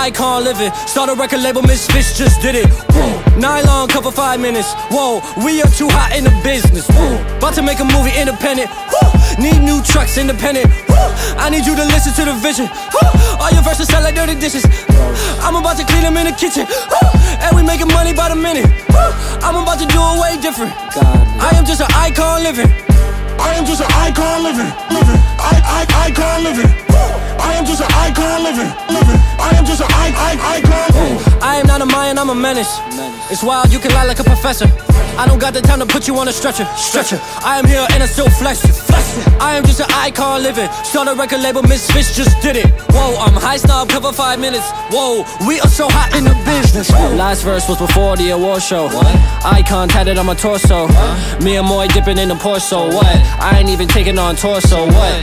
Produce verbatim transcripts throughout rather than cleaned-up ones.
icon living. Start a record label, Misfits just did it. Whoa. Nylon cover five minutes. Whoa, we are too hot in the business. Whoa. About to make a movie independent. Whoa. Need new trucks independent. Whoa. I need you to listen to the vision. Whoa. All your verses sound like dirty dishes. I'm about to clean them in the kitchen. Whoa. And we making money by the minute. Whoa. I'm about to do it way different. I am just an icon living. I am just an icon living, living. I, I, icon living. I am just an icon living, living. I am just an I, I, icon. I am not a Mayan, I'm a menace. It's wild, you can lie like a professor. I don't got the time to put you on a stretcher, stretcher. I am here and I still flex it, flex it. I am just an icon living. Start a record label, Misfits just did it. Whoa, I'm high snob, cover five minutes. Whoa, we are so hot in the business. Whoa. Last verse was before the award show. What? Icon tatted on my torso. Huh? Me and Moy dipping in the Porso. What? I ain't even taking on torso. What?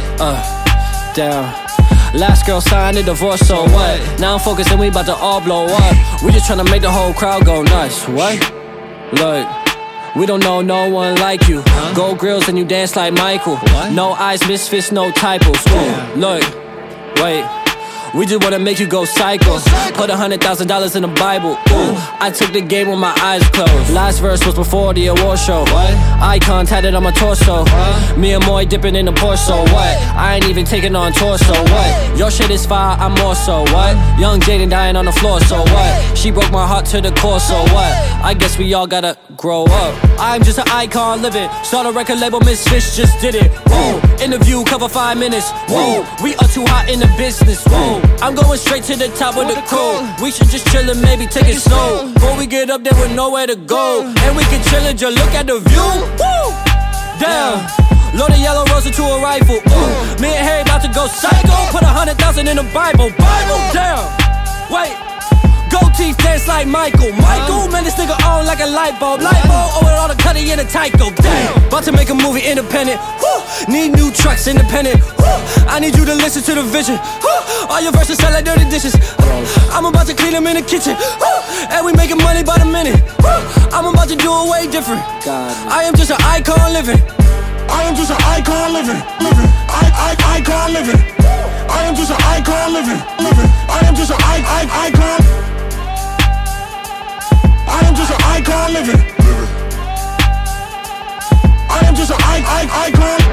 Uh, damn. Last girl signed a divorce, so what? Now I'm focused and we about to all blow up. We just tryna make the whole crowd go nuts. What? Look, we don't know no one like you. Huh? Gold grills and you dance like Michael. What? No eyes, Misfits, no typos. Ooh, look, wait. We just wanna make you go psycho. Put a hundred thousand dollars in the Bible. Ooh, I took the game with my eyes closed. Last verse was before the award show. What? Icon tatted on my torso. Huh? Me and Moy dipping in the Porso. What? I ain't even taking on torso. What? Your shit is fire, I'm more so. What? Young Jaden dying on the floor. So what? She broke my heart to the core. So what? I guess we all gotta grow up. I'm just an icon living. Start a record label, Misfits just did it. Whoa. Interview cover five minutes. Whoa. We are too hot in the business. Whoa. I'm going straight to the top of the cold. We should just chill and maybe take it slow. Before we get up there with nowhere to go. And we can chill and just look at the view. Woo! Damn. Load a yellow rose into a rifle. Ooh. Me and Harry about to go psycho. Put a hundred thousand in the Bible. Bible. Damn. Wait. Gold teeth dance like Michael. Michael, man, this nigga on like a light bulb. Light bulb, oh, with all the cutty in a Tyco. Damn. About to make a movie independent. Woo. Need new trucks independent. Woo. I need you to listen to the vision. Woo. All your verses sound like dirty dishes. I'm about to clean them in the kitchen. Woo. And we making money by the minute. Woo. I'm about to do it way different. I am just an icon living. I am just an icon living, living. I, I, icon living. I am just an icon living, living. I am just an I, I, icon. I am just an icon living. I am just an I, I, icon.